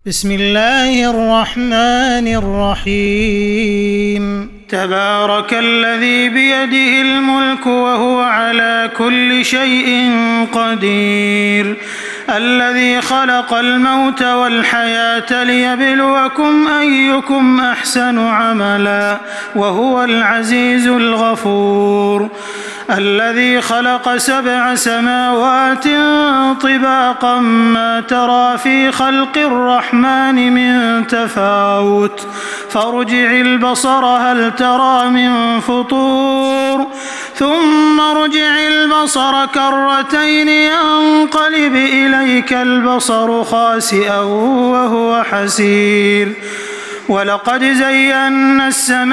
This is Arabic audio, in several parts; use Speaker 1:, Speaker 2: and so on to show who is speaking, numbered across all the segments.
Speaker 1: بسم الله الرحمن الرحيم تبارك الذي بيده الملك وهو على كل شيء قدير الذي خلق الموت والحياة ليبلوكم أيكم أحسن عملا وهو العزيز الغفور الذي خلق 7 سماوات طباقا ما ترى في خلق الرحمن من تفاوت فارجع البصر هل ترى من فطور ثم ارجع البصر كرتين ينقلب إليك البصر خاسئا وهو حسير ولقد زينا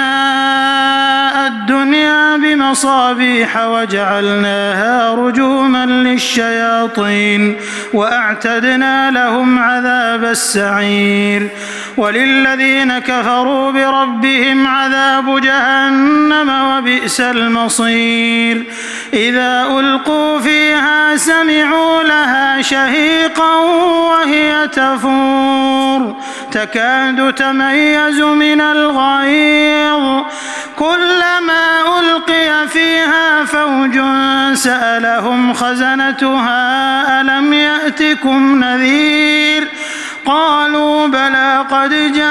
Speaker 1: السماء الدنيا بمصابيح وجعلناها رجوما للشياطين وأعتدنا لهم عذاب السعير وللذين كفروا بربهم عذاب جهنم وبئس المصير إذا ألقوا فيها سمعوا لها شهيقا وهي تفور تكاد تميز من الغيظ كلما ألقي فيها فوج سألهم خزنتها ألم يأتكم نذير قالوا بلى قد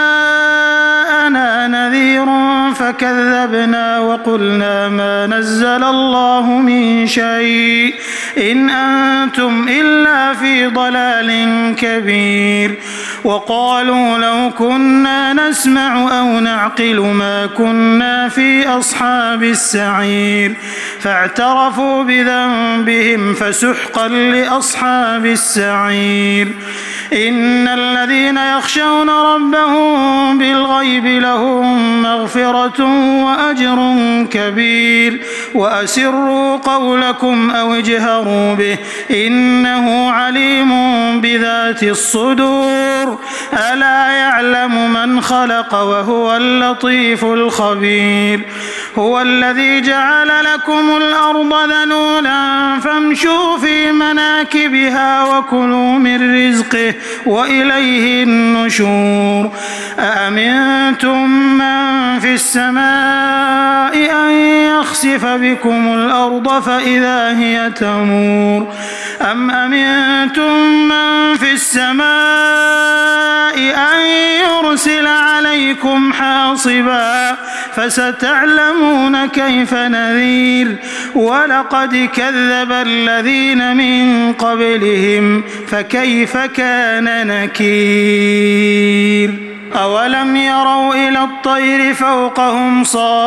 Speaker 1: جاءنا نذير فكذبنا وقلنا ما نزل الله من شيء إن أنتم إلا في ضلال كبير وقالوا لو كنا نسمع أو نعقل ما كنا في أصحاب السعير فاعترفوا بذنبهم فسحقا لأصحاب السعير إن الذين يخشون ربهم بالغيب لهم مغفرة وأجر كبير وأسروا قولكم أو اجهروا به إنه عليم بذات الصدور ألا يعلم من خلق وهو اللطيف الخبير هو الذي جعل لكم الأرض ذلولا فامشوا في مناكبها وكلوا من رزقه وإليه النشور أأمنتم من في السماء أن يخسف بكم الأرض فإذا هي تمور أم أمنتم من في السماء أن يرسل عليكم حاصبا فستعلمون كيف نذير ولقد كذب الذين من قبلهم فكيف كان نكير أولم يروا إلى الطير فوقهم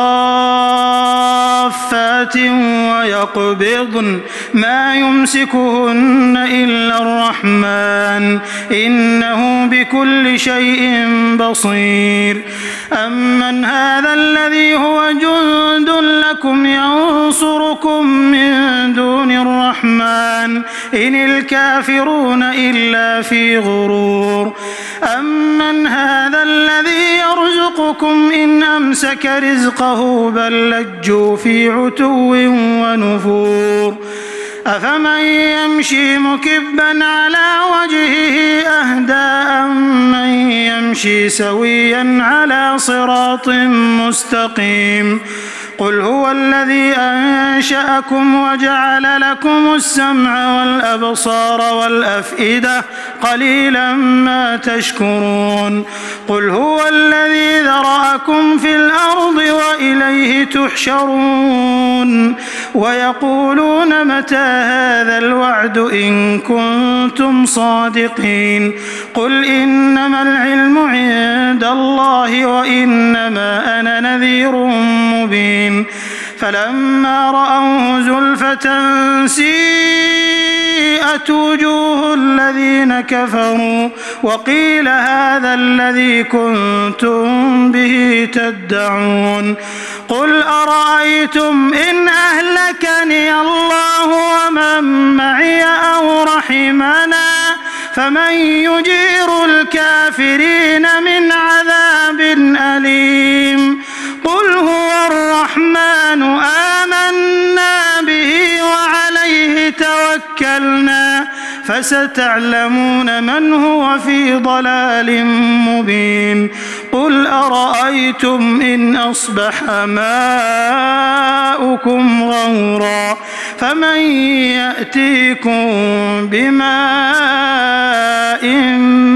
Speaker 1: صافات ويقبضن ما يمسكهن إلا الرحمن إنه بكل شيء بصير أمن هذا الذي هو جند لكم ينصركم من دون الرحمن إن الكافرون إلا في غرور أمن هذا الذي يرزقكم إن أمسك رزقه بل لجوا في عتو ونفور أفمن يمشي مكبا على وجهه أهدى أمن يمشي سويا على صراط مستقيم قل هو الذي أنشأكم وجعل لكم السمع والأبصار والأفئدة قليلا ما تشكرون قل هو الذي ذرأكم في الأرض وإليه تحشرون ويقولون متى هذا الوعد إن كنتم صادقين قل إنما العلم عند الله وإنما أنا نذير مبين فلما رأوه زلفة سيئت وجوه الذين كفروا وقيل هذا الذي كنتم به تدعون قل أرأيتم إن أهلكني الله ومن معي أو رحمنا فمن يجير الكافرين من عذاب أليم قل هو الرحمن آمنا به وعليه توكلنا فستعلمون من هو في ضلال مبين قل أرأيتم إن أصبح ماؤكم غورا فمن يأتيكم بماء